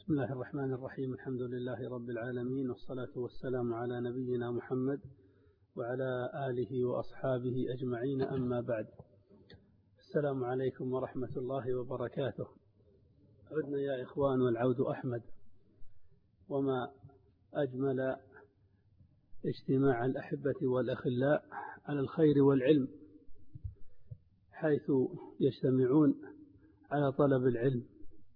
بسم الله الرحمن الرحيم. الحمد لله رب العالمين، والصلاة والسلام على نبينا محمد وعلى آله وأصحابه أجمعين، أما بعد. السلام عليكم ورحمة الله وبركاته. عدنا يا إخوان والعود أحمد، وما أجمل اجتماع الأحبة والأخلاء على الخير والعلم، حيث يجتمعون على طلب العلم،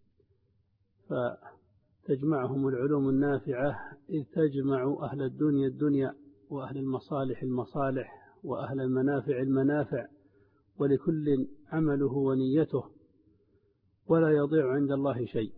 فتجمعهم العلوم النافعة، إذ تجمع أهل الدنيا الدنيا، وأهل المصالح المصالح، وأهل المنافع المنافع، ولكل عمله ونيته، ولا يضيع عند الله شيء.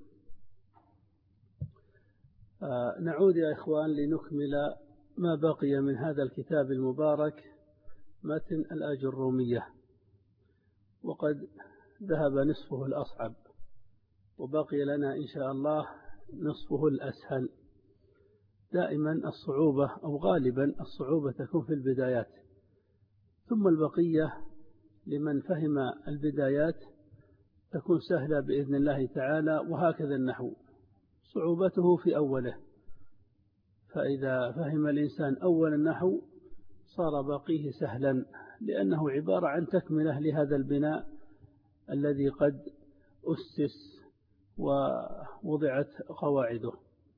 نعود يا إخوان لنكمل ما بقي من هذا الكتاب المبارك، متن الآجرومية، وقد ذهب نصفه الأصعب، وبقي لنا إن شاء الله نصفه الأسهل. دائما الصعوبة أو غالبا الصعوبة تكون في البدايات، ثم البقية لمن فهم البدايات تكون سهلة بإذن الله تعالى. وهكذا النحو صعوبته في أوله، فإذا فهم الإنسان أول النحو صار باقيه سهلا، لأنه عبارة عن تكملة لهذا البناء الذي قد أسس ووضعت قواعده.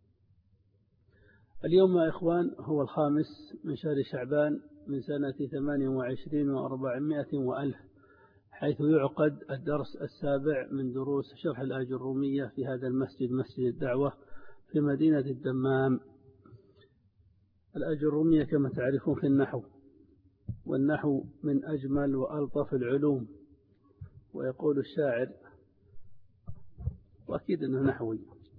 اليوم يا إخوان هو 5 من شهر شعبان من سنة 28 و400 وألف، حيث يعقد الدرس 7 من دروس شرح الآجرومية في هذا المسجد، مسجد الدعوة في مدينة الدمام. الآجرومية كما تعرفون في النحو، والنحو من أجمل وألطف العلوم، ويقول الشاعر، وأكيد أنه نحوي،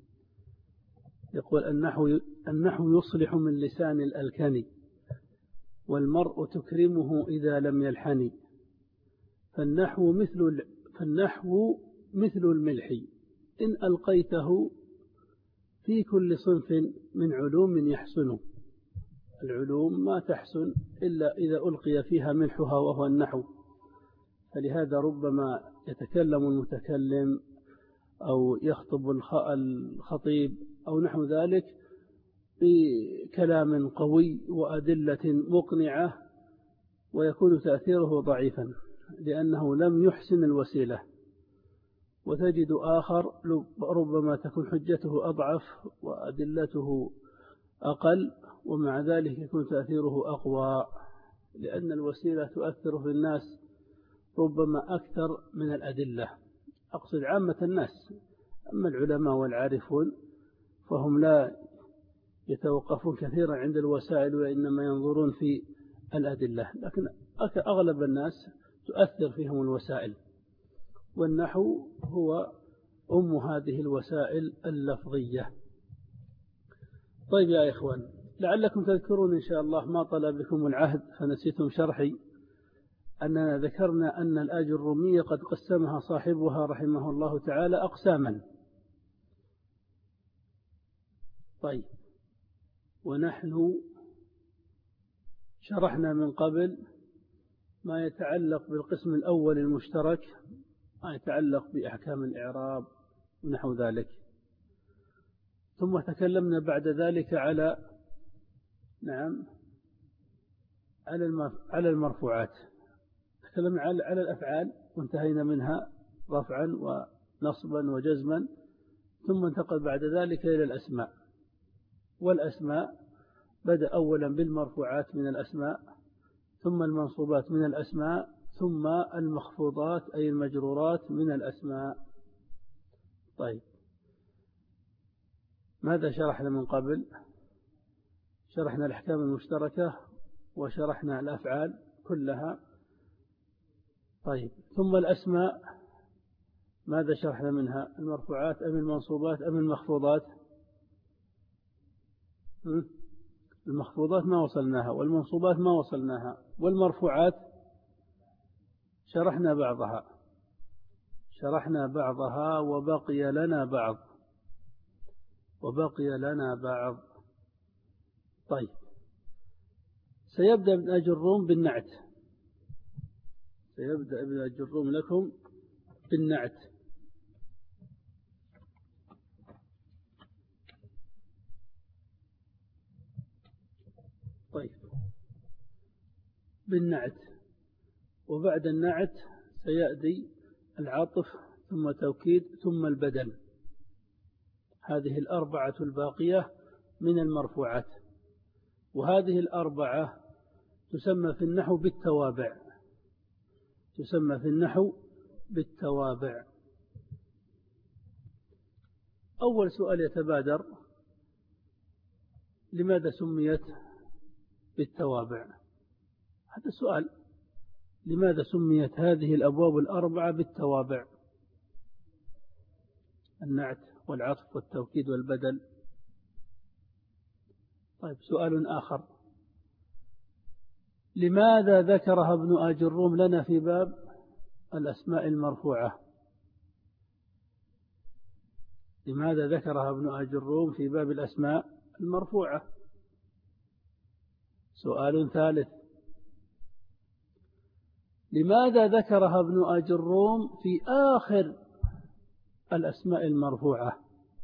يقول النحو يصلح من لسان الألكن، والمرء تكرمه إذا لم يلحن، فالنحو مثل الملح إن ألقيته في كل صنف من علوم يحسن. العلوم ما تحسن إلا إذا ألقي فيها ملحها، وهو النحو. فلهذا ربما يتكلم المتكلم أو يخطب الخطيب أو نحو ذلك بكلام قوي وأدلة مقنعة، ويكون تأثيره ضعيفا لأنه لم يحسن الوسيلة. وتجد آخر ربما تكون حجته أضعف وأدلته أقل، ومع ذلك يكون تأثيره أقوى، لأن الوسيلة تؤثر في الناس ربما أكثر من الأدلة. أقصد عامة الناس. أما العلماء والعارفون فهم لا يتوقفون كثيرا عند الوسائل، وإنما ينظرون في الأدلة، لكن أغلب الناس تؤثر فيهم الوسائل، والنحو هو أم هذه الوسائل اللفظية. طيب يا إخوان، لعلكم تذكرون إن شاء الله ما طلب بكم العهد فنسيتم شرحي، أننا ذكرنا أن الآجرومية قد قسمها صاحبها رحمه الله تعالى أقساما. طيب، ونحن شرحنا من قبل ما يتعلق بالقسم الأول المشترك، ما يتعلق بأحكام الإعراب ونحو ذلك، ثم تكلمنا بعد ذلك على على المرفوعات، تكلمنا على الأفعال وانتهينا منها رفعا ونصبا وجزما، ثم انتقل بعد ذلك إلى الأسماء. والأسماء بدأ أولا بالمرفوعات من الأسماء، ثم المنصوبات من الأسماء، ثم المخفوضات أي المجرورات من الأسماء. طيب، ماذا شرحنا من قبل؟ شرحنا الأحكام المشتركة، وشرحنا الأفعال كلها. طيب، ثم الأسماء ماذا شرحنا منها؟ المرفوعات أم المنصوبات أم المخفوضات؟ المخفوضات ما وصلناها، والمنصوبات ما وصلناها، والمرفوعات شرحنا بعضها وبقي لنا بعض. طيب، سيبدأ ابن أجروم بالنعت، سيبدأ ابن أجروم لكم بالنعت. بالنعت، وبعد النعت سيأتي العطف ثم توكيد ثم البدل. هذه الأربعة الباقية من المرفوعات، وهذه الأربعة تسمى في النحو بالتوابع، تسمى في النحو بالتوابع. أول سؤال يتبادر: لماذا سميت بالتوابع؟ هذا السؤال، لماذا سميت هذه الأبواب الأربعة بالتوابع؟ النعت والعطف والتوكيد والبدل. طيب، سؤال آخر: لماذا ذكرها ابن آج الروم لنا في باب الأسماء المرفوعة؟ لماذا ذكرها ابن آج الروم في باب الأسماء المرفوعة؟ سؤال ثالث: لماذا ذكرها ابن آج الروم في آخر الأسماء المرفوعة؟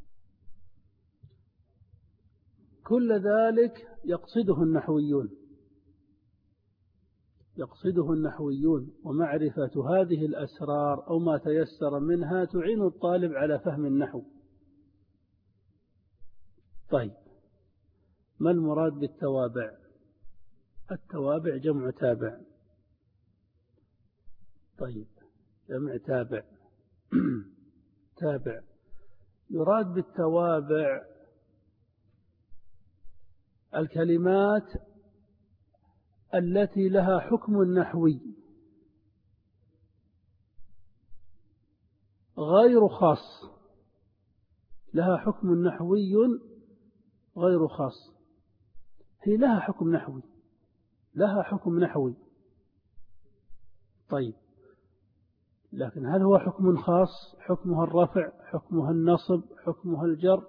كل ذلك يقصده النحويون، يقصده النحويون، ومعرفة هذه الأسرار أو ما تيسر منها تعين الطالب على فهم النحو. طيب، ما المراد بالتوابع؟ التوابع جمع تابع. طيب، جمع تابع. تابع، يراد بالتوابع الكلمات التي لها حكم نحوي غير خاص، لها حكم نحوي غير خاص. هي لها حكم نحوي، لها حكم نحوي. طيب، لكن هل هو حكم خاص؟ حكمها الرفع، حكمها النصب، حكمها الجر؟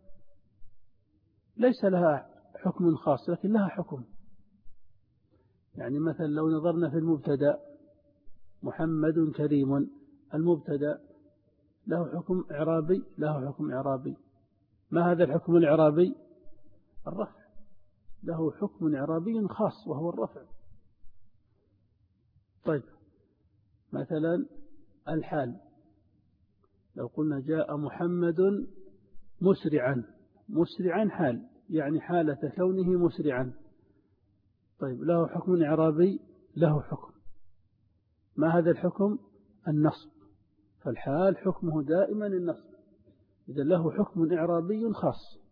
ليس لها حكم خاص، لكن لها حكم. يعني مثلا لو نظرنا في المبتدأ: محمد كريم، المبتدأ له حكم إعرابي، له حكم إعرابي. ما هذا الحكم الإعرابي؟ الرفع، له حكم إعرابي خاص وهو الرفع. طيب، مثلا الحال: لو قلنا جاء محمد مسرعا، مسرعا حال، يعني حالة كونه مسرعا. طيب، له حكم إعرابي، له حكم. ما هذا الحكم؟ النصب، فالحال حكمه دائما النصب، إذا له حكم إعرابي خاص.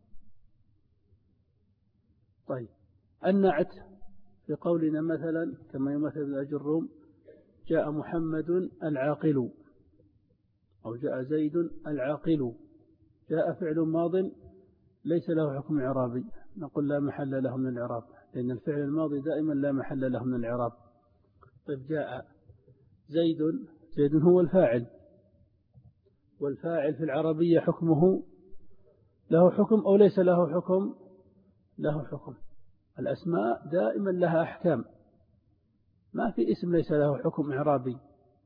طيب، النعت في قولنا مثلا كما يمثل ابن آج الروم: جاء محمد العاقل، أو جاء زيد العاقل. جاء فعل ماض ليس له حكم إعرابي، نقول لا محل له من الإعراب، لأن الفعل الماضي دائما لا محل له من الإعراب. طيب، جاء زيد، زيد هو الفاعل، والفاعل في العربية حكمه له حكم أو ليس له حكم؟ له حكم. الأسماء دائما لها أحكام، ما في اسم ليس له حكم إعرابي.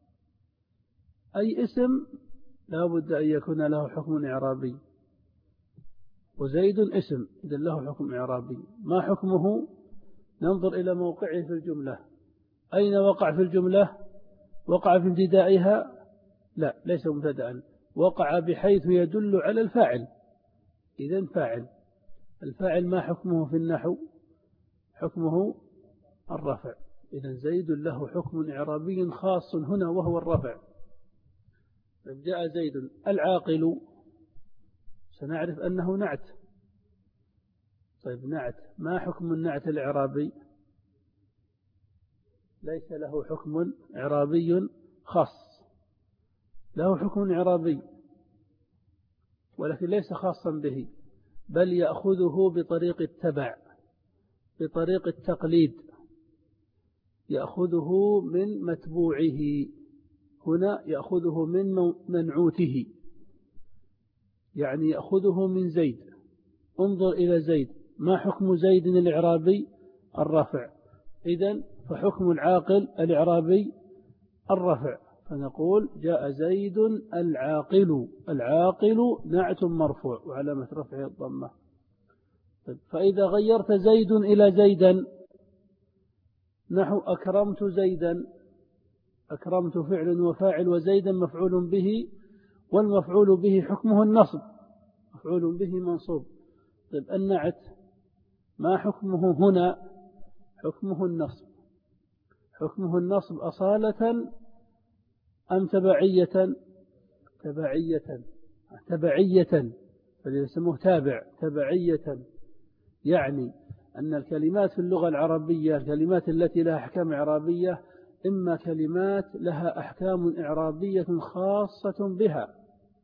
أي اسم لا بد أن يكون له حكم إعرابي، وزيد اسم إذا له حكم إعرابي. ما حكمه؟ ننظر إلى موقعه في الجملة. أين وقع في الجملة؟ وقع في ابتدائها؟ لا، ليس مبتدأ، وقع بحيث يدل على الفاعل، إذن فاعل. الفاعل ما حكمه في النحو؟ حكمه الرفع، إذن زيد له حكم إعرابي خاص هنا وهو الرفع. جاء زيد العاقل، سنعرف أنه نعت. طيب، نعت، ما حكم النعت الإعرابي؟ ليس له حكم إعرابي خاص، له حكم إعرابي ولكن ليس خاصا به، بل يأخذه بطريق التبع، بطريق التقليد، يأخذه من متبوعه. هنا يأخذه من منعوته، يعني يأخذه من زيد. انظر إلى زيد، ما حكم زيد الإعرابي؟ الرفع، إذن فحكم العاقل الإعرابي الرفع، فنقول جاء زيد العاقل. العاقل نعت مرفوع وعلامة رفعه الضمة. فإذا غيرت زيد إلى زيدا نحو أكرمت زيدا، أكرمت فعل وفاعل وزيدا مفعول به، والمفعول به حكمه النصب، مفعول به منصوب. طيب النعت ما حكمه هنا؟ حكمه النصب. حكمه النصب أصالة أم تبعية؟ تبعية فليسموه تابع. تبعية يعني أن الكلمات في اللغة العربية، الكلمات التي لها أحكام إعرابية، إما كلمات لها أحكام إعرابية خاصة بها،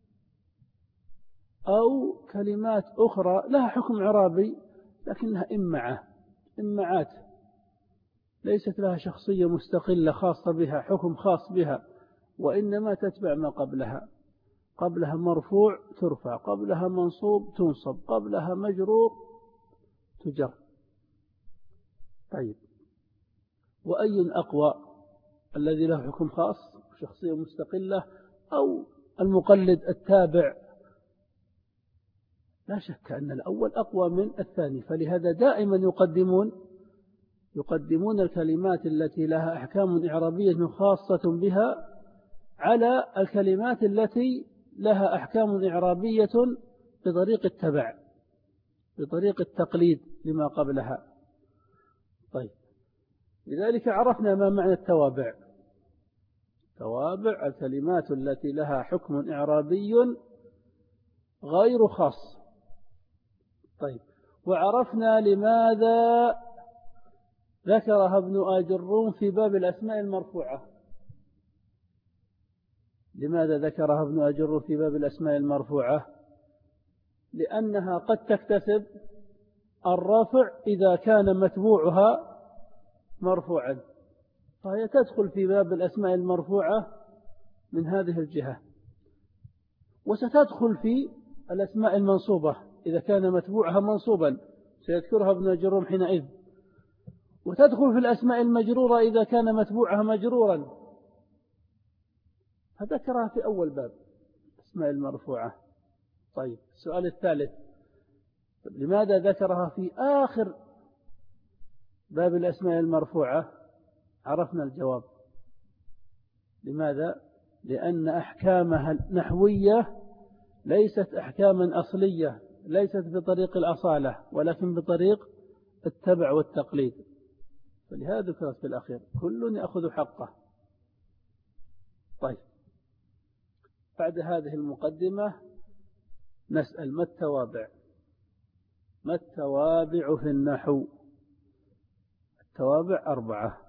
أو كلمات أخرى لها حكم إعرابي لكنها إمعات ليست لها شخصية مستقلة خاصة بها، حكم خاص بها، وإنما تتبع ما قبلها. قبلها مرفوع ترفع، قبلها منصوب تنصب، قبلها مجرور تجر. طيب وأي أقوى؟ الذي له حكم خاص شخصية مستقلة، أو المقلد التابع؟ لا شك أن الأول أقوى من الثاني، فلهذا دائما يقدمون الكلمات التي لها أحكام إعرابية خاصة بها على الكلمات التي لها أحكام إعرابية بطريق التبع، بطريق التقليد لما قبلها. طيب لذلك عرفنا ما معنى التوابع. توابع الكلمات التي لها حكم إعرابي غير خاص. طيب وعرفنا لماذا ذكرها ابن آجروم في باب الأسماء المرفوعة. لماذا ذكرها ابن آجروم في باب الأسماء المرفوعة؟ لأنها قد تكتسب الرفع إذا كان متبوعها مرفوعا، فهي تدخل في باب الأسماء المرفوعة من هذه الجهة، وستدخل في الأسماء المنصوبة إذا كان متبوعها منصوبا، سيذكرها ابن آجروم حينئذ، وتدخل في الأسماء المجرورة إذا كان متبوعها مجرورا، فذكرها في أول باب الأسماء المرفوعة. طيب السؤال الثالث، لماذا ذكرها في آخر باب الأسماء المرفوعة؟ عرفنا الجواب. لماذا؟ لأن أحكامها النحوية ليست أحكاما أصلية، ليست بطريق الأصالة، ولكن بطريق التبع والتقليد، فلهذا ذكرت في الأخير كل يأخذ حقه. طيب بعد هذه المقدمة نسأل ما التوابع؟ ما التوابع في النحو؟ التوابع 4.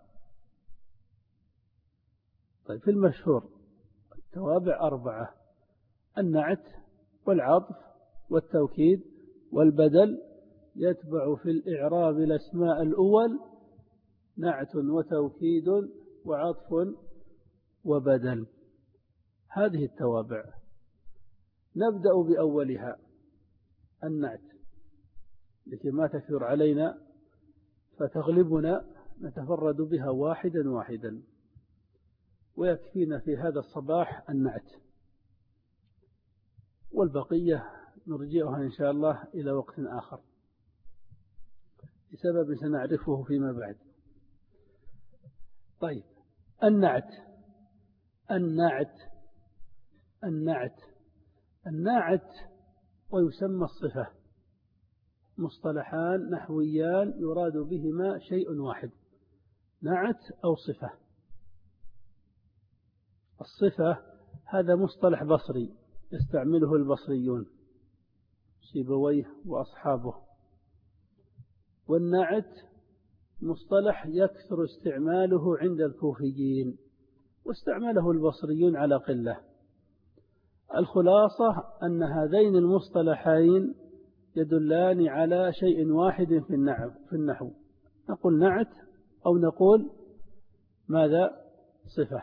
طيب في المشهور التوابع 4: النعت والعطف والتوكيد والبدل. يتبع في الإعراب الأسماء الأول نعت وتوكيد وعطف وبدل. هذه التوابع. نبدأ بأولها النعت، لكي ما تكثر علينا فتغلبنا نتفرد بها واحدا واحدا، ويكفينا في هذا الصباح النعت، والبقية نرجعها إن شاء الله إلى وقت آخر بسبب سنعرفه فيما بعد. طيب النعت. النعت ويسمى الصفة، مصطلحان نحويان يراد بهما شيء واحد: نعت أو صفة. الصفة هذا مصطلح بصري يستعمله البصريون سيبويه وأصحابه، والنعت مصطلح يكثر استعماله عند الكوفيين، واستعمله البصريون على قلة. الخلاصة أن هذين المصطلحين يدلان على شيء واحد في النحو، نقول نعت أو نقول ماذا؟ صفة.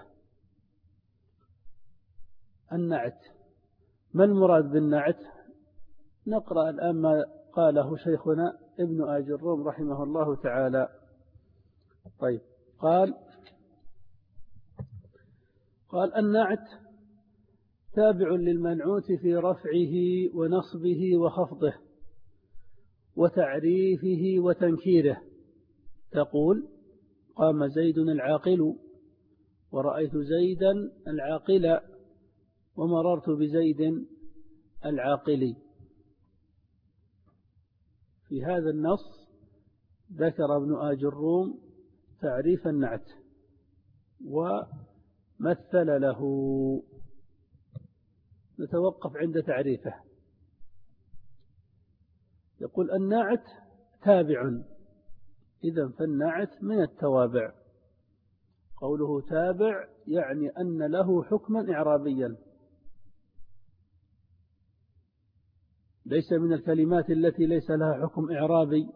النعت، ما المراد بالنعت؟ نقرأ الآن ما قاله شيخنا ابن آجروم رحمه الله تعالى. طيب قال النعت تابع للمنعوت في رفعه ونصبه وخفضه وتعريفه وتنكيره. تقول قام زيد العاقل، ورأيت زيدا العاقل، ومررت بزيد العاقل. في هذا النص ذكر ابن آج الروم تعريف النعت ومثل له. نتوقف عند تعريفه. يقول النعت تابع، إذن فالنعت من التوابع. قوله تابع يعني أن له حكما إعرابيا، ليس من الكلمات التي ليس لها حكم إعرابي.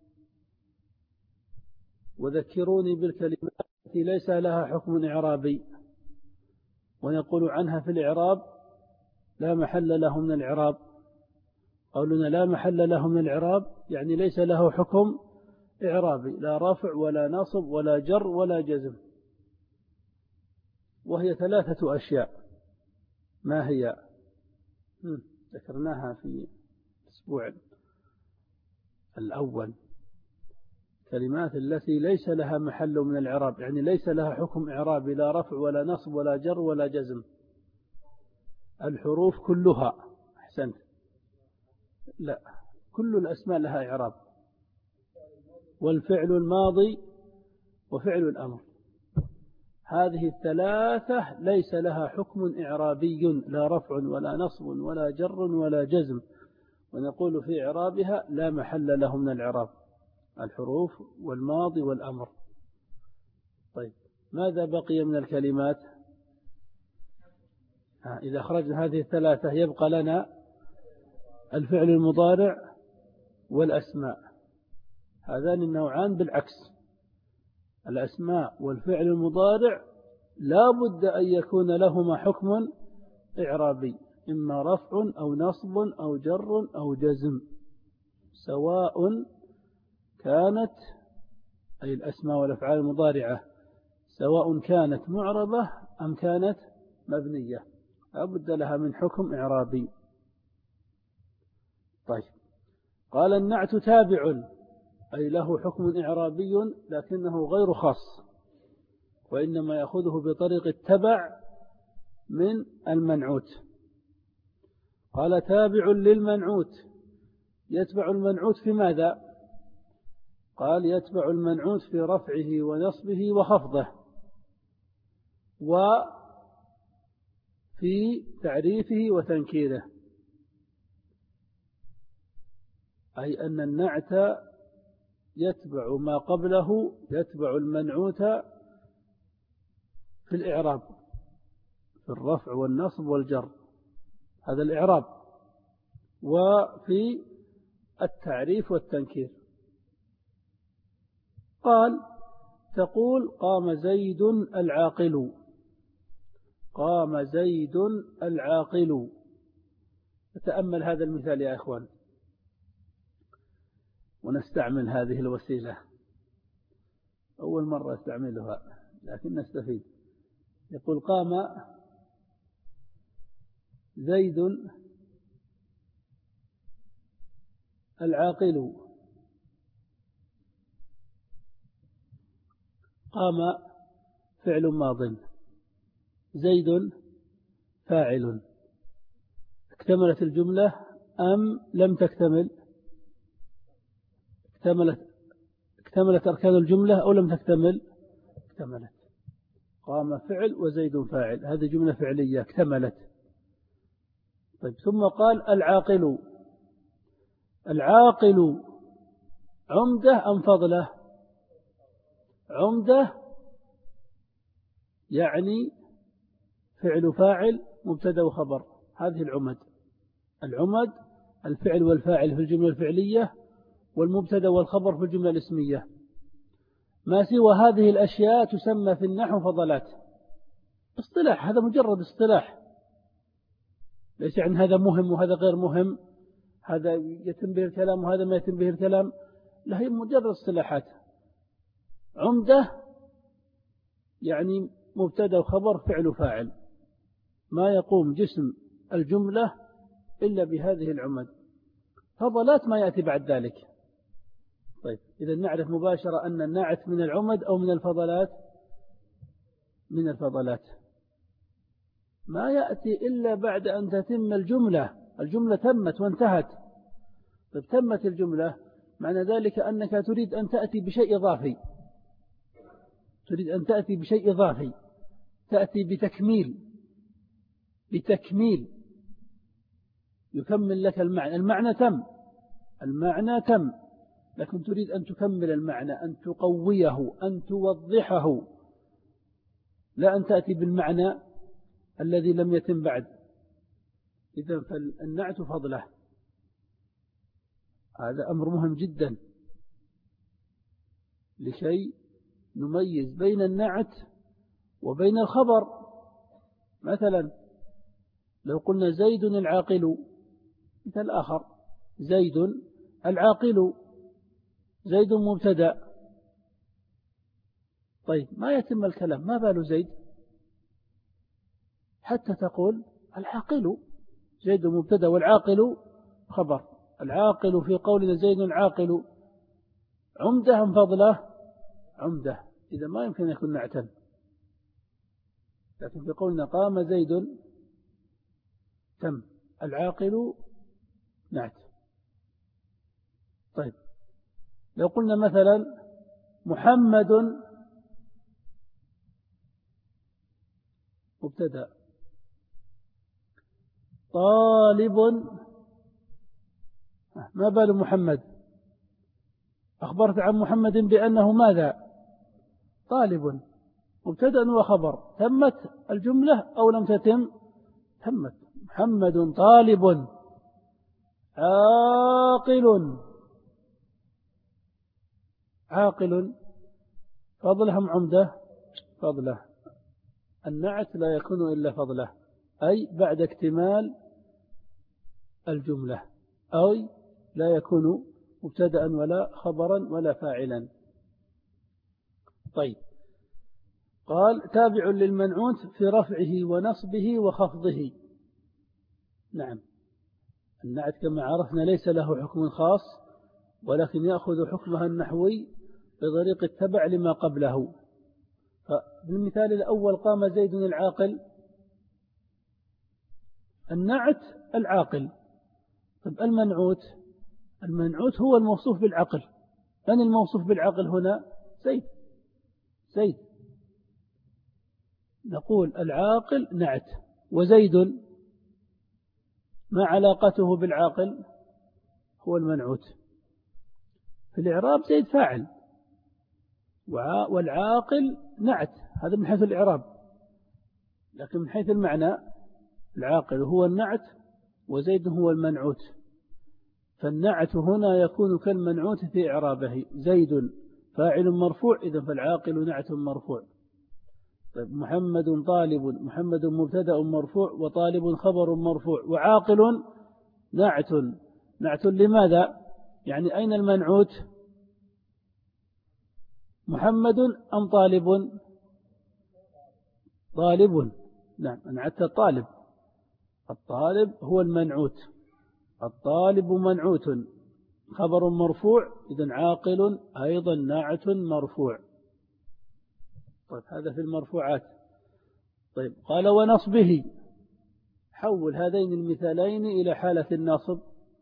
وذكروني بالكلمات التي ليس لها حكم إعرابي، ونقول عنها في الإعراب لا محل له من الإعراب. قولنا لا محل له من الإعراب يعني ليس له حكم إعرابي، لا رفع ولا نصب ولا جر ولا جزم. وهي 3 أشياء. ما هي؟ ذكرناها في الأسبوع الأول. كلمات التي ليس لها محل من الإعراب يعني ليس لها حكم إعرابي، لا رفع ولا نصب ولا جر ولا جزم. الحروف كلها. أحسنت. لا، كل الأسماء لها إعراب. والفعل الماضي وفعل الأمر، هذه 3 ليس لها حكم إعرابي، لا رفع ولا نصب ولا جر ولا جزم. ونقول في إعرابها لا محل له من الإعراب، الحروف والماضي والأمر. طيب، ماذا بقي من الكلمات؟ إذا أخرجنا هذه 3 يبقى لنا الفعل المضارع والأسماء. هذان النوعان بالعكس. الأسماء والفعل المضارع لا بد أن يكون لهما حكم إعرابي، إما رفع أو نصب أو جر أو جزم، سواء كانت أي الأسماء والأفعال المضارعة سواء كانت معربة أم كانت مبنية، لا بد لها من حكم إعرابي. طيب، قال النعت تابع أي له حكم إعرابي لكنه غير خاص، وإنما يأخذه بطريق التبع من المنعوت. قال تابع للمنعوت، يتبع المنعوت في ماذا؟ قال يتبع المنعوت في رفعه ونصبه وخفضه، وفي تعريفه وتنكيره. أي أن النعت يتبع ما قبله، يتبع المنعوت في الإعراب، في الرفع والنصب والجر، هذا الإعراب، وفي التعريف والتنكير. قال تقول قام زيد العاقل، قام زيد العاقل. تأمل هذا المثال يا إخوان، ونستعمل هذه الوسيلة، أول مرة استعملها لكن نستفيد. يقول قام زيد العاقل. قام فعل ماض، زيد فاعل. اكتملت الجملة أم لم تكتمل؟ اكتملت أركان الجملة أو لم تكتمل؟ اكتملت. قام فعل وزيد فاعل، هذه جملة فعلية اكتملت. طيب، ثم قال العاقل. العاقل عمدة أم فضلة؟ عمدة يعني فعل فاعل مبتدا وخبر، هذه العمد. العمد الفعل والفاعل في الجملة الفعلية، والمبتدا والخبر في الجملة الاسمية. ما سوى هذه الأشياء تسمى في النحو فضلات. اصطلاح، هذا مجرد اصطلاح، ليس عن هذا مهم وهذا غير مهم، هذا يتم به الكلام وهذا ما يتم به الكلام، لا، هي مجرد اصطلاحات. عمدة يعني مبتدا وخبر فعل فاعل، ما يقوم جسم الجملة إلا بهذه العمد. فضلات ما يأتي بعد ذلك، طيب إذا نعرف مباشرة أن النعت من العمد أو من الفضلات؟ من الفضلات. ما يأتي إلا بعد أن تتم الجملة. الجملة تمت وانتهت. طيب تمت الجملة معنى ذلك أنك تريد أن تأتي بشيء إضافي، تريد أن تأتي بشيء إضافي، تأتي بتكميل يكمل لك المعنى. المعنى تم لكن تريد أن تكمل المعنى، أن تقويه، أن توضحه، لا أن تأتي بالمعنى الذي لم يتم بعد. إذا فالنعت فضله. هذا أمر مهم جدا لكي نميز بين النعت وبين الخبر. مثلا لو قلنا زيد العاقل، مثال آخر زيد العاقل، زيد مبتدأ. طيب ما يتم الكلام، ما بال زيد حتى تقول العاقل. زيد مبتدأ والعاقل خبر. العاقل في قولنا زيد العاقل عمده أم فضله؟ عمده. إذا ما يمكن أن يكون نعتا. لكن في قولنا قام زيد تم، العاقل نعت. طيب لو قلنا مثلا محمد مبتدأ، طالب، ما بال محمد؟ أخبرت عن محمد بأنه ماذا؟ طالب، مبتدأ وخبر. تمت الجملة أو لم تتم؟ تمت. محمد طالب عاقل. عاقل فضله أم عمده؟ فضله. النعت لا يكون إلا فضله، أي بعد اكتمال الجملة، أو لا يكون مبتدأ ولا خبرا ولا فاعلا. طيب قال تابع للمنعوت في رفعه ونصبه وخفضه. نعم، النعت كما عرفنا ليس له حكم خاص، ولكن يأخذ حكمها النحوي بطريق التبع لما قبله. فبالمثال الأول قام زيد العاقل، النعت العاقل. طيب المنعوت هو الموصوف بالعقل. من الموصوف بالعقل هنا؟ زيد. نقول العاقل نعت، وزيد ما علاقته بالعاقل؟ هو المنعوت. في الإعراب زيد فاعل والعاقل نعت، هذا من حيث الإعراب. لكن من حيث المعنى العاقل هو النعت وزيد هو المنعوت. فالنعت هنا يكون كالمنعوت في إعرابه. زيد فاعل مرفوع، إذا فالعاقل نعت مرفوع. طيب محمد طالب، محمد مبتدأ مرفوع وطالب خبر مرفوع، وعاقل نعت لماذا؟ يعني أين المنعوت؟ محمد أم طالب. نعم، نعت الطالب هو المنعوت. الطالب منعوت خبر مرفوع، إذن عاقل أيضا نعت مرفوع. طيب هذا في المرفوعات. طيب قال ونصبه، حول هذين المثالين إلى حالة النصب،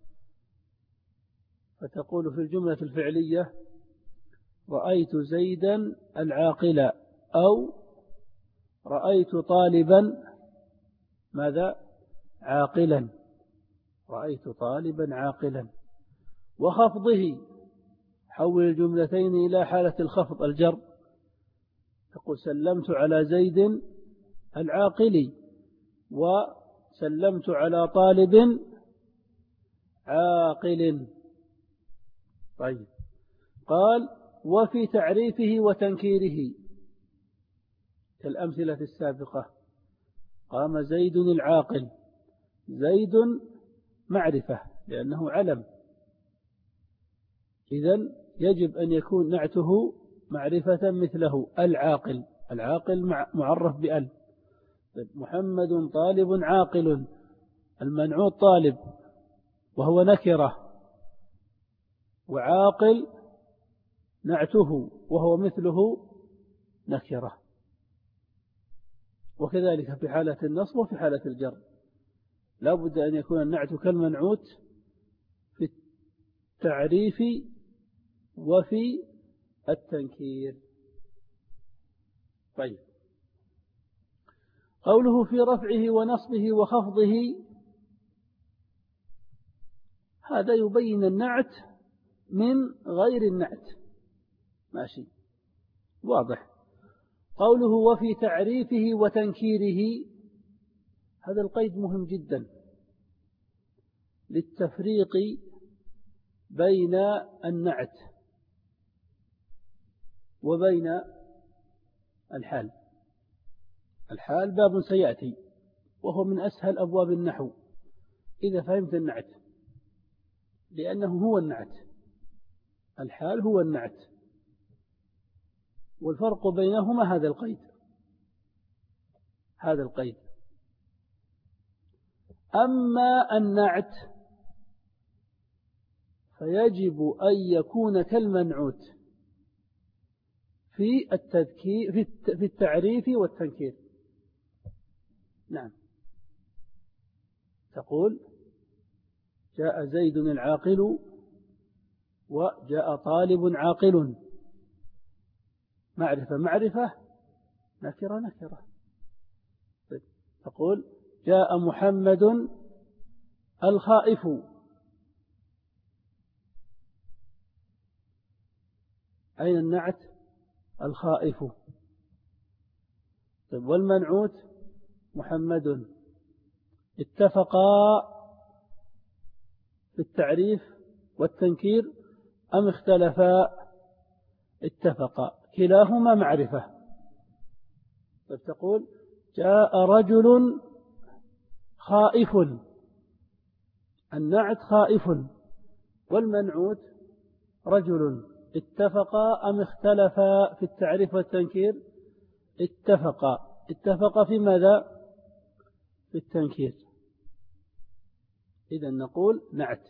فتقول في الجملة الفعلية رأيت زيدا العاقل، أو رأيت طالبا ماذا؟ عاقلا. رأيت طالبا عاقلا. وخفضه، حول الجملتين إلى حالة الخفض الجر، تقول سلمت على زيد العاقل وسلمت على طالب عاقل. طيب قال وفي تعريفه وتنكيره كالأمثلة السابقة. قام زيد العاقل، زيد معرفة لأنه علم، إذن يجب أن يكون نعته معرفة مثله العاقل. العاقل معرف بأل. محمد طالب عاقل، المنعوت طالب وهو نكرة، وعاقل نعته وهو مثله نكرة. وكذلك في حالة النصب وفي حالة الجر لا بد أن يكون النعت كالمنعوت في التعريف وفي التنكير. طيب، قوله في رفعه ونصبه وخفضه، هذا يبين النعت من غير النعت، ماشي واضح. قوله وفي تعريفه وتنكيره، هذا القيد مهم جدا للتفريق بين النعت وبين الحال. الحال باب سيأتي وهو من أسهل أبواب النحو إذا فهمت النعت، لأنه هو النعت، الحال هو النعت، والفرق بينهما هذا القيد، هذا القيد. أما النعت فيجب أن يكون كالمنعوت في التذكير في التعريف والتنكير. نعم، تقول جاء زيد العاقل وجاء طالب عاقل، معرفة معرفة، نكرة نكرة. طيب، تقول جاء محمد الخائف، أين النعت؟ الخائف. طيب، والمنعوت محمد. اتفقا في التعريف والتنكير أم اختلفا؟ اتفقا، كلاهما معرفة. طيب، تقول جاء رجل خائف، النعت خائف والمنعوت رجل. اتفقا أم اختلفا في التعريف والتنكير؟ اتفقا. اتفقا في ماذا؟ في التنكير. إذا نقول نعت،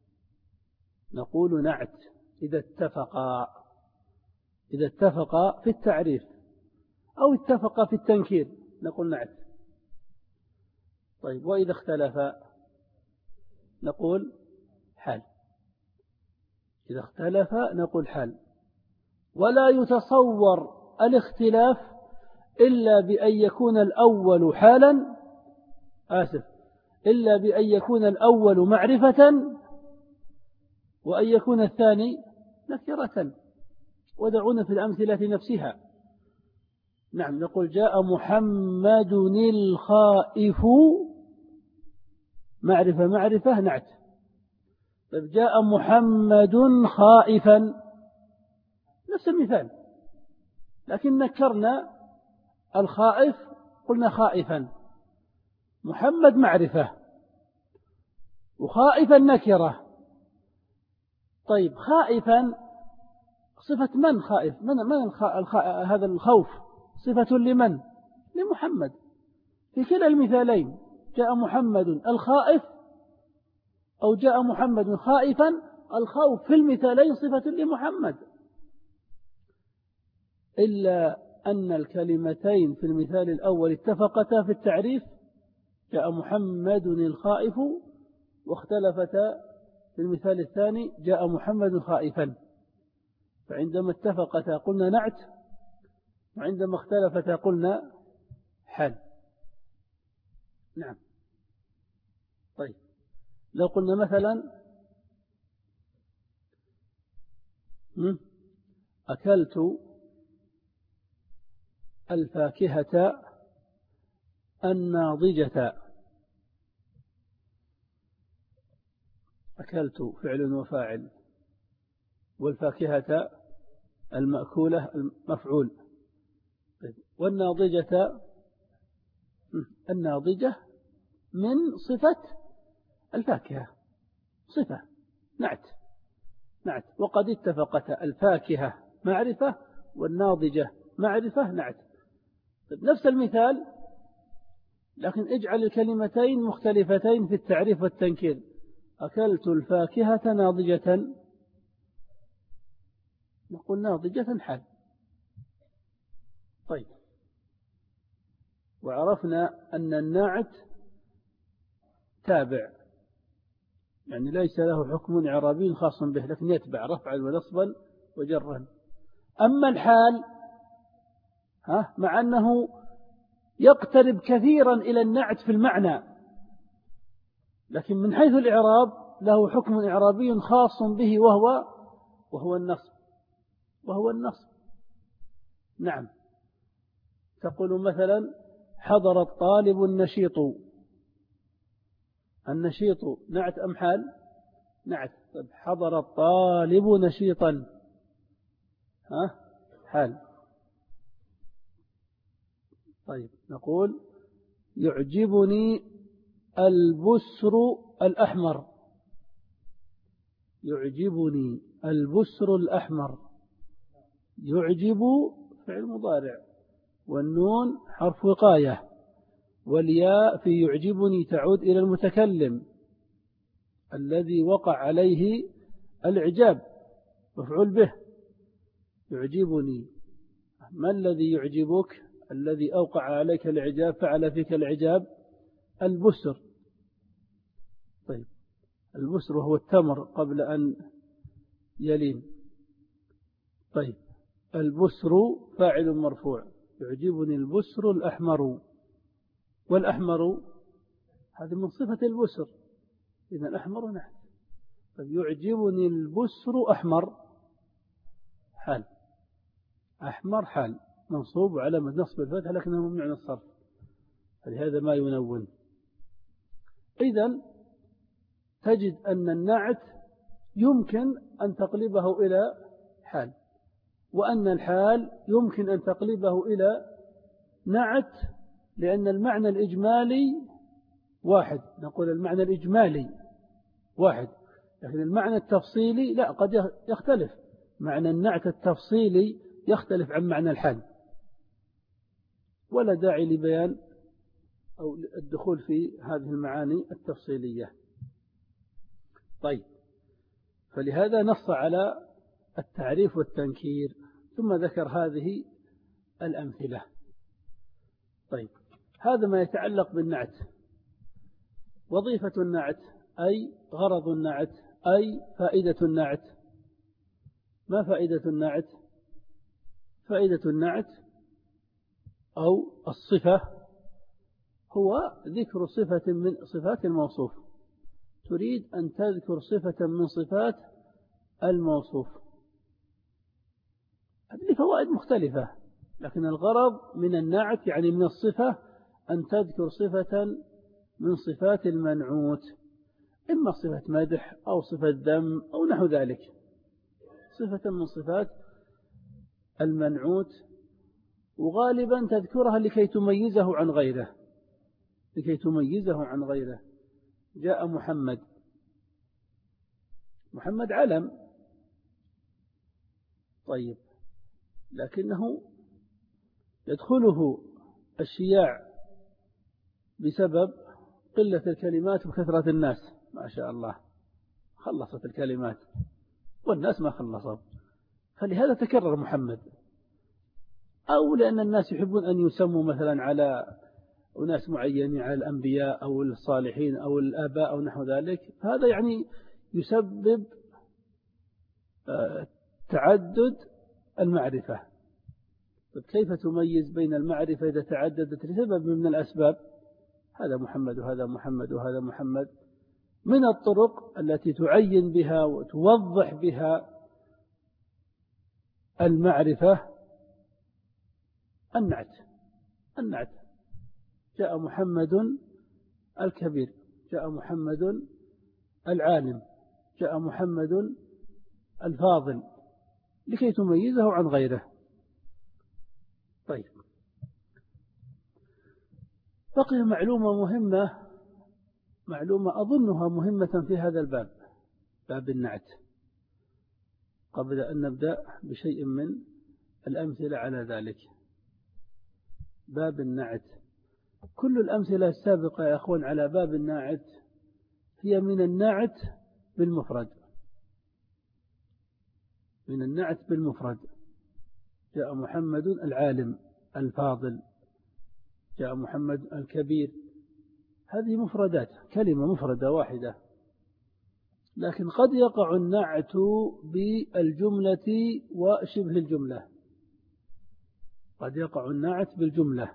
نقول نعت إذا اتفقا، إذا اتفقا في التعريف أو اتفقا في التنكير نقول نعت. طيب، وإذا اختلفا نقول حال، إذا اختلفا نقول حال. ولا يتصور الاختلاف إلا بأن يكون الأول حالا، إلا بأن يكون الأول معرفة وأن يكون الثاني نكرة. ودعونا في الأمثلة نفسها. نعم، نقول جاء محمد الخائف، معرفة معرفة نعت. طيب، جاء محمد خائفا، نفس المثال، لكن نكرنا الخائف قلنا خائفا. محمد معرفة وخائفا نكرة. طيب، خائفا صفة من؟ خائف من هذا الخوف صفة لمن؟ لمحمد في كلا المثالين. جاء محمد الخائف أو جاء محمد خائفا، الخوف في المثالين صفة لمحمد، إلا أن الكلمتين في المثال الأول اتفقتا في التعريف، جاء محمد الخائف، واختلفتا في المثال الثاني جاء محمد خائفا. فعندما اتفقتا قلنا نعت، وعندما اختلفتا قلنا حال. نعم. طيب، لو قلنا مثلا أكلت الفاكهة الناضجة. أكلت فعل وفاعل، والفاكهة المأكولة المفعول. والناضجة، الناضجة من صفة الفاكهة، صفة نعت. وقد اتفقت الفاكهة معرفة والناضجة معرفة نعت. نفس المثال، لكن اجعل الكلمتين مختلفتين في التعريف والتنكير. أكلت الفاكهة ناضجة، نقول ناضجة حال. طيب، وعرفنا أن النعت تابع، يعني ليس له حكم إعرابي خاص به، لكن يتبع رفعا ونصبا وجرا. أما الحال مع أنه يقترب كثيرا إلى النعت في المعنى، لكن من حيث الإعراب له حكم إعرابي خاص به، وهو النصب. نعم، تقول مثلا حضر الطالب النشيط. النشيط نعت أم حال؟ نعت. طيب حضر الطالب نشيطا حال. طيب نقول يعجبني البسر الأحمر. يعجبني البسر الأحمر. يعجب فعل مضارع، والنون حرف وقاية، والياء في يعجبني تعود إلى المتكلم الذي وقع عليه الإعجاب، مفعول به. يعجبني، ما الذي يعجبك؟ الذي أوقع عليك الإعجاب، فعل فيك الإعجاب، البسر. طيب البسر وهو التمر قبل أن يلين. طيب البسر فاعل مرفوع. يعجبني البسر الأحمر، والأحمر هذا من صفة البسر، إذا الأحمر نحت. طيب يعجبني البسر أحمر حال. أحمر حال منصوب وعلامة نصب الفتح لكنه ممنوع من الصرف، فلهذا ما ينون. إذن تجد أن النعت يمكن أن تقلبه إلى حال، وأن الحال يمكن أن تقلبه إلى نعت، لأن المعنى الإجمالي واحد. نقول المعنى الإجمالي واحد، لكن المعنى التفصيلي لا، قد يختلف. معنى النعت التفصيلي يختلف عن معنى الحال، ولا داعي لبيان أو الدخول في هذه المعاني التفصيلية. طيب، فلهذا نص على التعريف والتنكير، ثم ذكر هذه الأمثلة. طيب، هذا ما يتعلق بالنعت. وظيفة النعت أي غرض النعت أي فائدة النعت. ما فائدة النعت؟ فائدة النعت أو الصفة هو ذكر صفة من صفات الموصوف. تريد أن تذكر صفة من صفات الموصوف، هذه فوائد مختلفة، لكن الغرض من النعت يعني من الصفة أن تذكر صفة من صفات المنعوت، إما صفة مدح أو صفة ذم أو نحو ذلك، صفة من صفات المنعوت، وغالبا تذكرها لكي تميزه عن غيره. جاء محمد. محمد علم، طيب، لكنه يدخله الشياع بسبب قلة الكلمات وكثرة الناس. ما شاء الله خلصت الكلمات والناس ما خلصوا، فلهذا تكرر محمد. أو لأن الناس يحبون أن يسموا مثلا على أناس معينين، على الأنبياء أو الصالحين أو الآباء أو نحو ذلك، هذا يعني يسبب تعدد المعرفة. كيف تميز بين المعرفة إذا تعددت لسبب من الأسباب؟ هذا محمد وهذا محمد وهذا محمد. من الطرق التي تعين بها وتوضح بها المعرفة النعت. جاء محمد الكبير، جاء محمد العالم، جاء محمد الفاضل، لكي تميزه عن غيره. طيب، بقي معلومة أظنها مهمة في هذا الباب، باب النعت، قبل أن نبدأ بشيء من الأمثلة على ذلك. باب النعت، كل الأمثلة السابقة يا أخوان على باب النعت هي من النعت بالمفرد، من النعت بالمفرد. جاء محمد العالم الفاضل، جاء محمد الكبير، هذه مفردات، كلمة مفردة واحدة. لكن قد يقع النعت بالجملة وشبه الجملة، قد يقع النعت بالجملة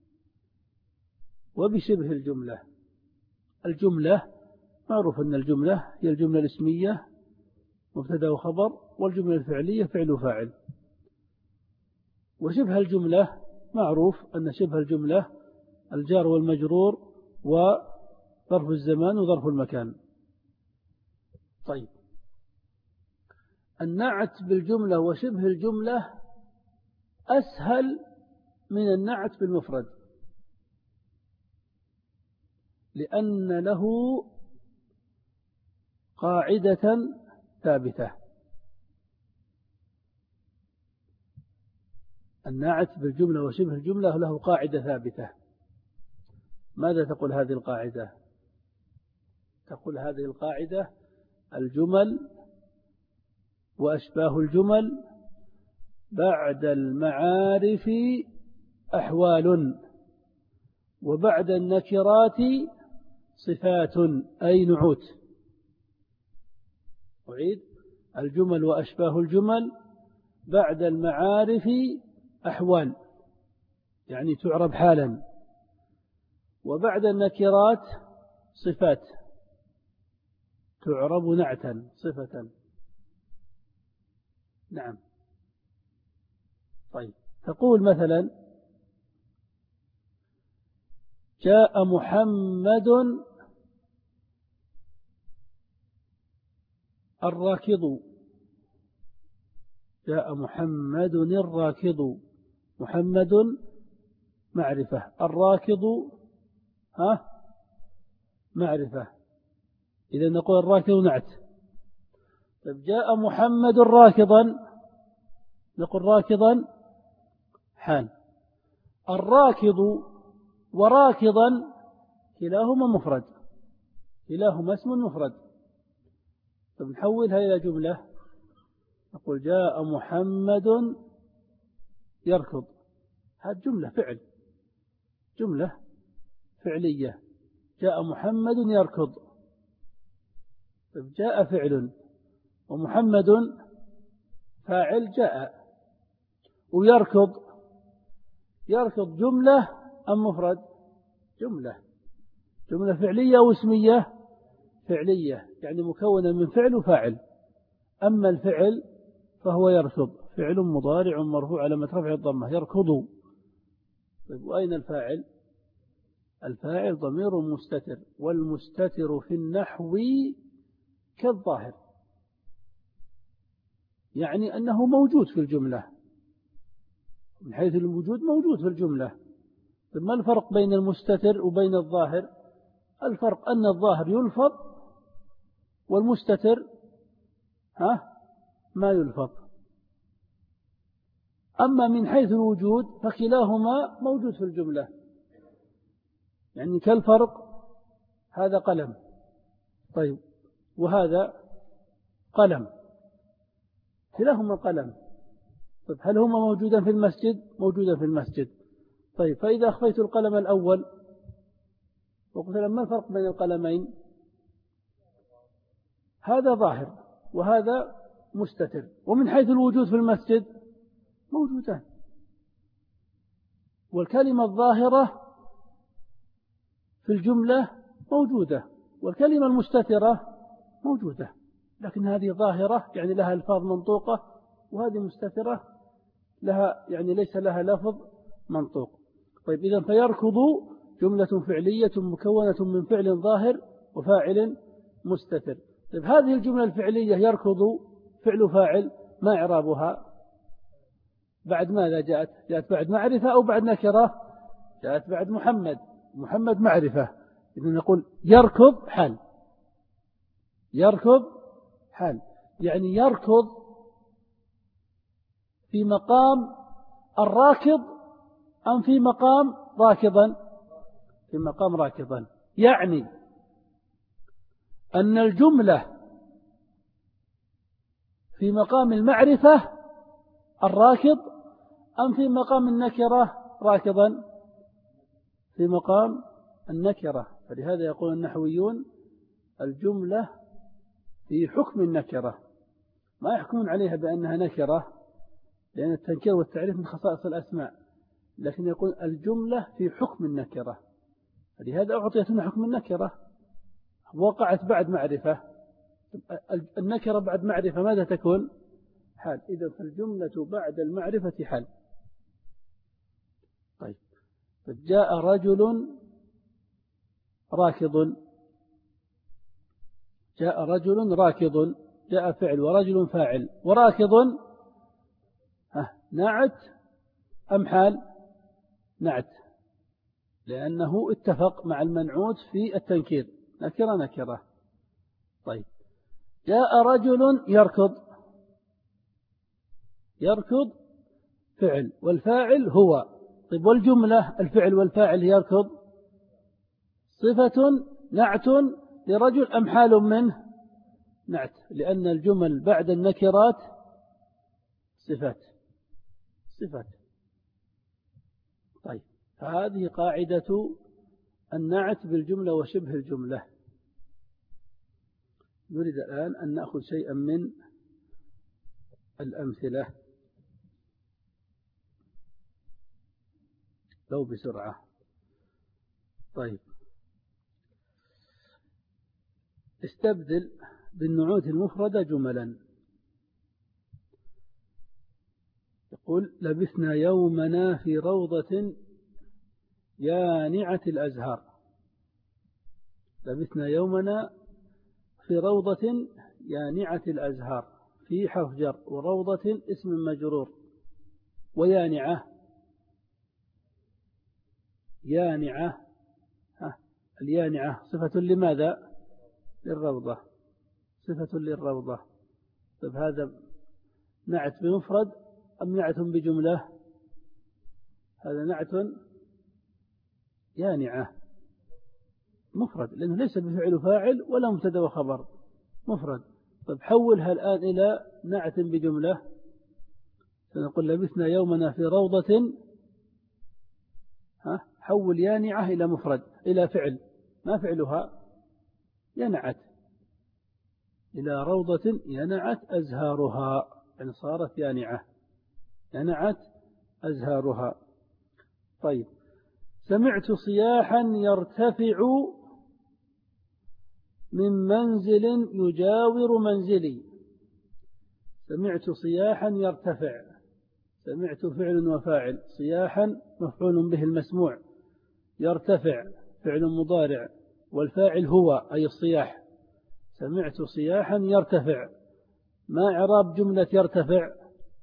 وبشبه الجملة. الجملة معروف أن الجملة هي الجملة الاسمية مبتدأ وخبر، والجملة الفعلية فعل وفاعل. وشبه الجملة معروف أن شبه الجملة الجار والمجرور وظرف الزمان وظرف المكان. طيب، النعت بالجملة وشبه الجملة أسهل من النعت بالمفرد، لأن له قاعدة ثابتة. النعت بالجملة وشبه الجملة له قاعدة ثابتة. ماذا تقول هذه القاعدة؟ تقول هذه القاعدة: الجمل وأشباه الجمل بعد المعارف أحوال، وبعد النكرات صفات أي نعوت. أعيد: الجمل وأشباه الجمل بعد المعارف أحوال، يعني تعرب حالا، وبعد النكرات صفات تعرب نعتا صفة. نعم. طيب، تقول مثلا: جاء محمد الراكض. جاء محمد الراكض. محمد معرفة، الراكض معرفة، إذا نقول الراكض نعت. طيب، جاء محمد راكضا، نقول راكضا حال. الراكض وراكضا كلاهما مفرد، كلاهما اسم مفرد. طيب، نحولها إلى جملة، نقول: جاء محمد يركض. هذه جملة فعل، جملة فعلية. جاء محمد يركض. طيب، جاء فعل ومحمد فاعل جاء، ويركض، يركض جملة أم مفرد؟ جملة. جملة فعلية واسمية؟ فعلية، يعني مكونة من فعل وفاعل. أما الفعل فهو يركض، فعل مضارع مرفوع علامة رفعه الضمة، يركض. طيب، وأين الفاعل؟ الفاعل ضمير مستتر، والمستتر في النحو كالظاهر، يعني أنه موجود في الجملة، من حيث الوجود موجود في الجملة. طيب، ما الفرق بين المستتر وبين الظاهر؟ الفرق أن الظاهر يلفظ والمستتر ما يلفظ. أما من حيث الوجود فكلاهما موجود في الجملة. يعني كالفرق، هذا قلم، طيب، وهذا قلم، كلاهما قلم. طيب، هل هما موجودا في المسجد؟ موجودا في المسجد. طيب، فإذا أخفيت القلم الأول وقلت ما الفرق بين القلمين؟ هذا ظاهر وهذا مستتر، ومن حيث الوجود في المسجد موجودان. والكلمة الظاهرة في الجملة موجودة، والكلمة المستترة موجودة، لكن هذه ظاهرة يعني لها ألفاظ منطوقة، وهذه مستترة لها يعني ليس لها لفظ منطوق. طيب، إذن فيركض جملة فعلية مكونة من فعل ظاهر وفاعل مستتر. طيب، هذه الجملة الفعلية يركض فعل فاعل، ما إعرابها؟ بعد ماذا جاءت؟ جاءت بعد معرفة أو بعد نكرة؟ جاءت بعد محمد. محمد معرفة، إذن نقول يركض حال. يركض حال، يعني يركض في مقام الراكض أم في مقام راكضا؟ في مقام راكضا. يعني أن الجملة في مقام المعرفة الراكض أم في مقام النكرة راكضا؟ في مقام النكرة. فلهذا يقول النحويون الجملة في حكم النكرة، ما يحكمون عليها بأنها نكرة لأن التنكير والتعريف من خصائص الأسماء، لكن يقول الجملة في حكم النكرة. فلهذا أعطيتنا حكم النكرة، وقعت بعد معرفة. النكرة بعد معرفة ماذا تكون؟ حال. إذا فالجملة بعد المعرفة حال. طيب جاء رجل راكض، جاء رجل راكض، جاء فعل ورجل فاعل، وراكض نعت أم حال؟ نعت، لأنه اتفق مع المنعوت في التنكير، نكرة نكرة. طيب جاء رجل يركض، يركض فعل والفاعل هو. طيب والجملة الفعل والفاعل يركض صفة نعت لرجل أم حال منه؟ نعت، لأن الجمل بعد النكرات صفات. طيب فهذه قاعدة النعت بالجملة وشبه الجملة. نريد الآن أن نأخذ شيئا من الأمثلة لو بسرعة. طيب استبدل بالنعوت المفردة جملا. يقول لبثنا يومنا في روضة يانعة الأزهار. لبثنا يومنا في روضة يانعة الأزهار، في حرف جر، وروضة اسم مجرور، ويانعة يانعة اليانعة صفة لماذا؟ للروضة، صفة للروضة. طيب هذا نعت بمفرد أم نعت بجملة؟ هذا نعت يانعة مفرد، لأنه ليس بفعل فاعل ولا مبتدا وخبر، مفرد. طيب حولها الآن إلى نعت بجملة، سنقول لبثنا يومنا في روضة، حول يانعة إلى مفرد إلى فعل، ما فعلها؟ ينعت، إلى روضة ينعت أزهارها، يعني صارت يانعة، ينعت أزهارها. طيب سمعت صياحا يرتفع من منزل يجاور منزلي. سمعت صياحا يرتفع، سمعت فعل وفاعل، صياحا مفعول به المسموع، يرتفع فعل مضارع، والفاعل هو أي الصياح. سمعت صياحا يرتفع، ما إعراب جملة يرتفع؟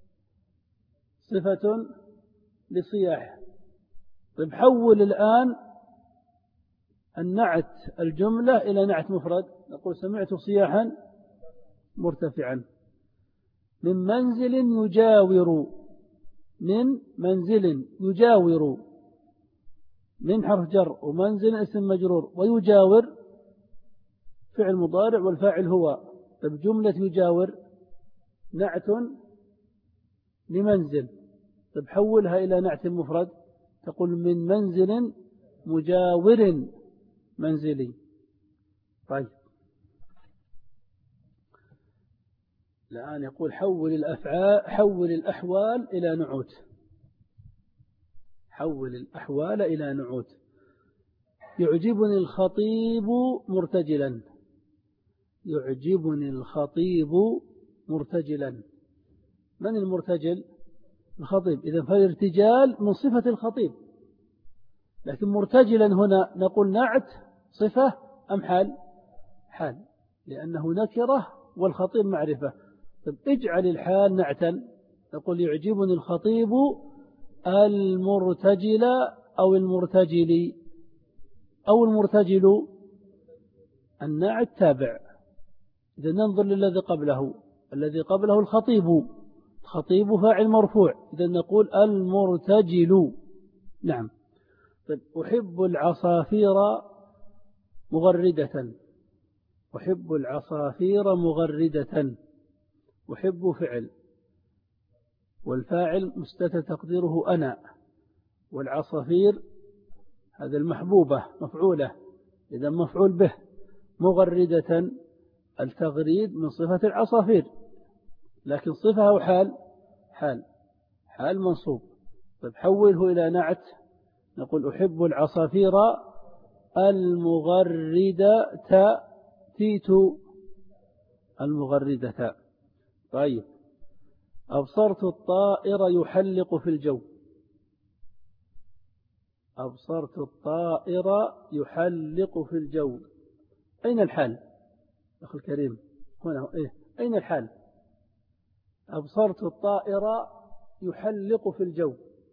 صفة لصياح. طيب حول الآن النعت الجملة إلى نعت مفرد، نقول سمعت صياحا مرتفعا من منزل يجاور، من منزل يجاور، من حرف جر ومنزل اسم مجرور، ويجاور فعل مضارع والفاعل هو. طيب جملة يجاور نعت لمنزل، طيب حولها إلى نعت مفرد، تقول من منزل مجاور منزلي. طيب الآن يقول حول الأحوال إلى نعوت، حول الأحوال إلى نعوت. يعجبني الخطيب مرتجلا، يعجبني الخطيب مرتجلا. من المرتجل؟ الخطيب. إذا فالارتجال من صفة الخطيب، لكن مرتجلا هنا نقول نعت صفة أم حال؟ حال، لأنه نكرة والخطيب معرفة. طب اجعل الحال نعتا، نقول يعجبني الخطيب المرتجل أو المرتجل، أو المرتجل. النعت تابع، إذا ننظر للذي قبله، الذي قبله الخطيب، خطيب فاعل مرفوع، إذا نقول المرتجل. نعم. طيب أحب العصافير مغردة، أحب العصافير مغردة، أحب فعل، والفاعل مستتر تقديره أنا، والعصافير هذا المحبوبة مفعولة، إذا مفعول به. مغردة، التغريد من صفة العصافير، لكن صفة أو حال؟ حال منصوب. طيب حوله إلى نعت، نقول أحب العصافير المغردة، تيت المغردة. طيب أبصرت الطائر يحلق في الجو. أبصرت الطائر يحلق في الجو، أين الحال؟ أخي الكريم هنا أين الحال؟ أبصرت الطائر يحلق في الجو،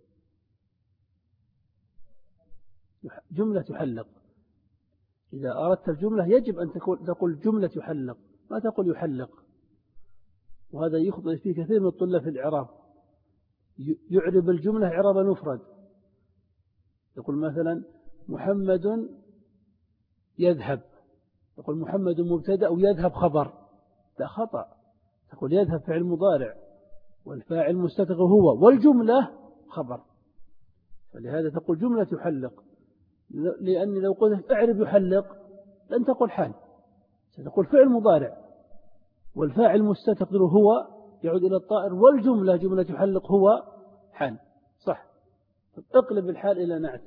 جملة يحلق. إذا أردت الجملة يجب أن تقول جملة يحلق، ما تقول يحلق. وهذا يخطئ فيه كثير من الطلاب في الإعراب، يعرب الجملة إعراب المفرد. يقول مثلا محمد يذهب، يقول محمد مبتدأ ويذهب خبر، لا، خطأ. تقول يذهب فعل مضارع، والفاعل مستتر هو، والجملة خبر. فلهذا تقول جملة يحلق، لأني لو قلت اعرب يحلق لن تقول حال، ستقول فعل مضارع، والفاعل مستتر هو يعود إلى الطائر، والجملة جملة يحلق هو حال. صح. اقلب الحال إلى نعت.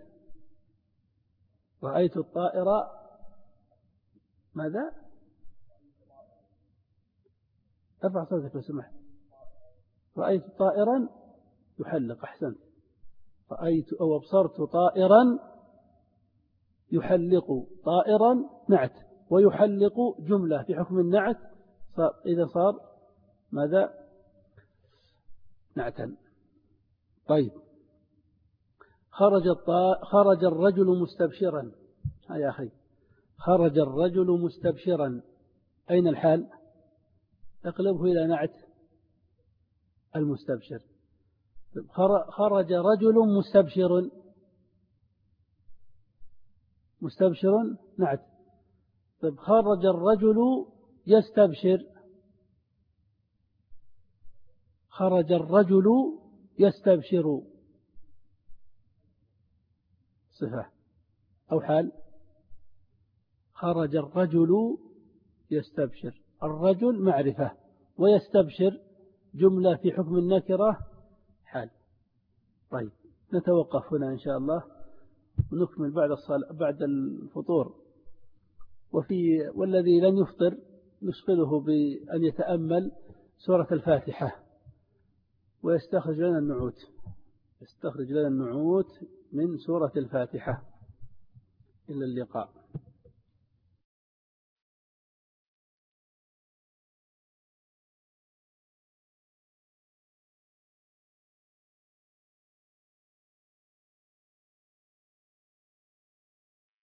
رأيت الطائر ماذا؟ ارفع صوتك لو سمحت. رأيت طائرا يحلق، أحسنت. رأيت أو أبصرت طائرا يحلق، طائرا نعت، ويحلق جملة في حكم النعت، إذا صار ماذا؟ نعتا. طيب خرج الرجل مستبشرا. يا أخي خرج الرجل مستبشرا، أين الحال؟ اقلبه إلى نعت المستبشر. خرج رجل مستبشر، مستبشر نعت. طيب خرج الرجل يستبشر، خرج الرجل يستبشر، صفة أو حال؟ خرج الرجل يستبشر، الرجل معرفة، ويستبشر جملة في حكم النكرة حال. طيب نتوقف هنا إن شاء الله، ونكمل بعد الفطور. والذي لن يفطر نشغله بأن يتأمل سورة الفاتحة ويستخرج لنا النعوت من سورة الفاتحة. إلى اللقاء.